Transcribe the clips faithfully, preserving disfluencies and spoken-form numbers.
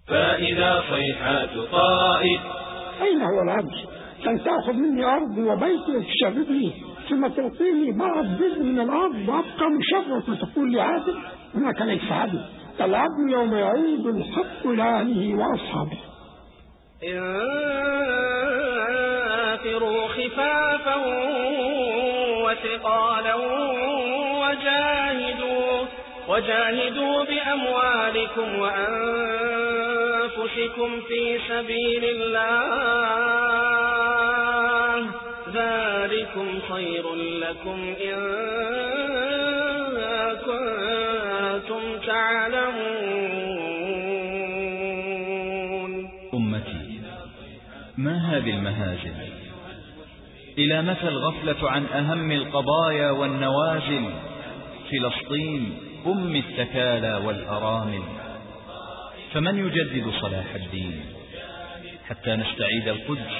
فإذا صيحات طائف. أين هو العدل؟ كان تأخذ مني أرضي وبيتي وتشرب لي، ثم تعطيني بعض جزء من الأرض وأبقى مشرف وتقول لي عادل؟ هناك ليس عدل. العدل يوم يعود الحق لأهله وأصحابه. انفروا خفافا وثقالا وجاهدوا وجاهدوا بأموالكم وأنفسكم في سبيل الله، ذلكم خير لكم إن كنتم تعلمون. أمتي، ما هذه المهازل؟ إلى متى الغفلة عن أهم القضايا والنوازل؟ فلسطين أم التكالى والأرامل، فمن يجدد صلاح الدين حتى نستعيد القدس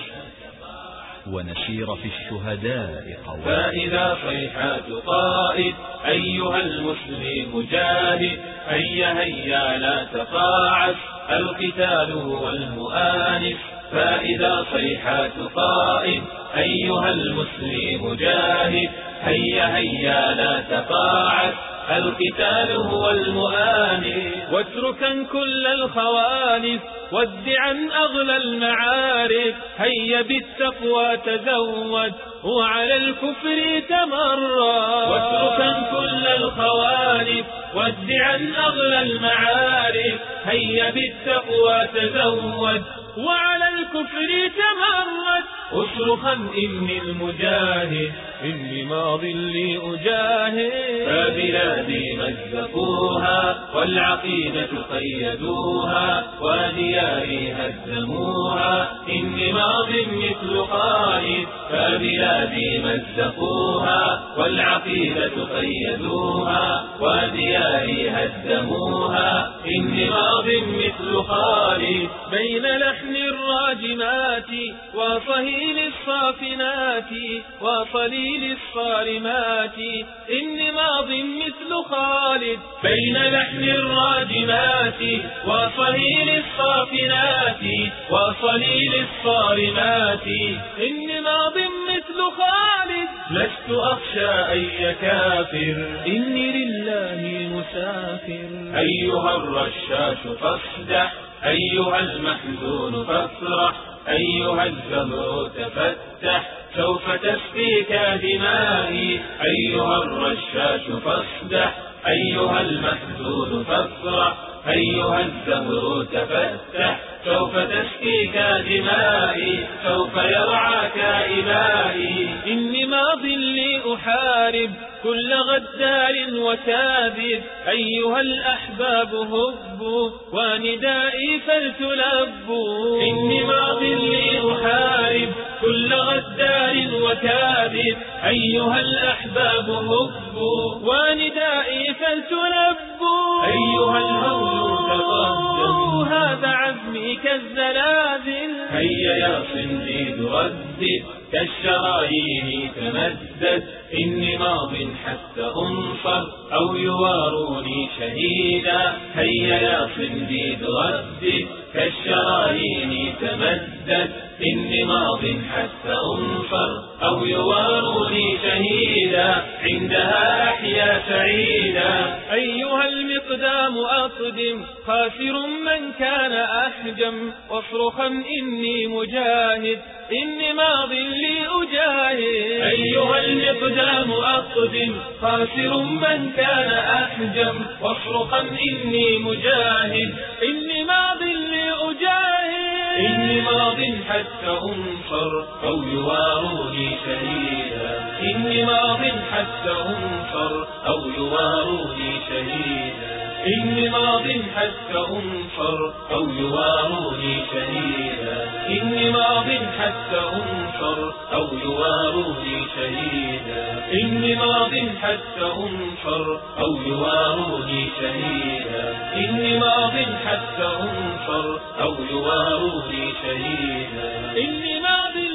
ونسير في الشهداء قوام. فإذا صيحات طائف أيها المسلم جاهد، هيا هيا لا تقاعس، القتال هو المؤانس. فإذا صيحات طائف أيها المسلم جاهد، هيا هيا لا تقاعس، القتال هو المؤانس. واتركا كل الخوالف وادعا أغلى المعارف، هيا بالتقوى تزود وعلى الكفر تمرد. واتركا كل الخوالف وادعا أغلى المعارف، هيا بالتقوى تزود وعلى الكفر تمرد. اصرخا إني المجاهد، إني ماض لي أجاهد. فبلادي مزقوها والعقيدة قيدوها، ودياري هزموها، إني ماض مثل خالد. فبلادي مزقوها والعقيدة قيدوها، ودياري هزموها، إني ماض مثل خالد. بين لحن الراجمات وصهيل الصافنات وصليل الصارمات، إني ماض مثل خالد. بين لحن الراجمات وصهيل الصافنات وصليل الصارمات، إني ماض مثل خالد. لست أخشى أي كافر، إني لله مسافر. أيها الرشاش فاصدح، أيها المحزون فافرح، أيها الزهر تفتح، سوف تسقيك دمائي. أيها الرشاش فاصدح، أيها المحزون فافرح، أيها الزهر تفتح، سوف تسقيك دمائي، سوف يرعاك إبائي. إني ماض لي أحارب كل غدار وكاذب، أيها الأحباب هبوا وندائي فلتلبوا. إني ماض لي أحارب كل غدار وكاذب، أيها الأحباب هبوا وندائي فلتلبوا. أيها المولود تقدم، هذا عزمي كالزلازل. هيا يا صنديد ردد، كالشرايين تمدد، إني ماض حتى أنصر أو يواروني شهيدا. هيا يا صنديد ردد، كالشرايين تمدد، إني ماض حتى أنصر أو يواروني شهيدا، عندها أحيا سعيدا. أيها المقدام أقدم، خاسر من كان أحجم، واصرخا إني مجاهد، إني ماض لي أجاهد. أيها المقدام أقدم، خاسر من كان أحجم، واصرخا إني مجاهد، إني ماض لي أجاهد. إني ماض حتى أنصر أو يواروني شهيدا، إني ماض حتى أنصر أو يواروني شهيدا، إني ماض حتى أنصر أو يواروني شهيدا، إني ماض حتى أنصر أو يواروني شهيدا، إني ماض حتى أنصر أو يواروني شهيدا، إني ماض حتى أنصر أو يواروني شهيدا، إني ماض